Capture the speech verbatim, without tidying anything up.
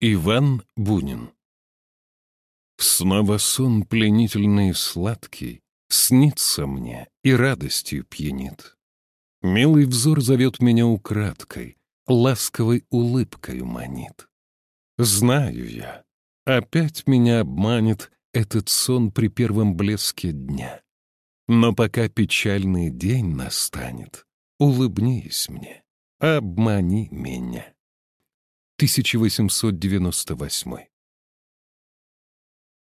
Иван Бунин. Снова сон пленительный и сладкий снится мне и радостью пьянит. Милый взор зовет меня украдкой, ласковой улыбкою манит. Знаю я, опять меня обманет этот сон при первом блеске дня. Но пока печальный день настанет, улыбнись мне, обмани меня. тысяча восемьсот девяносто восьмой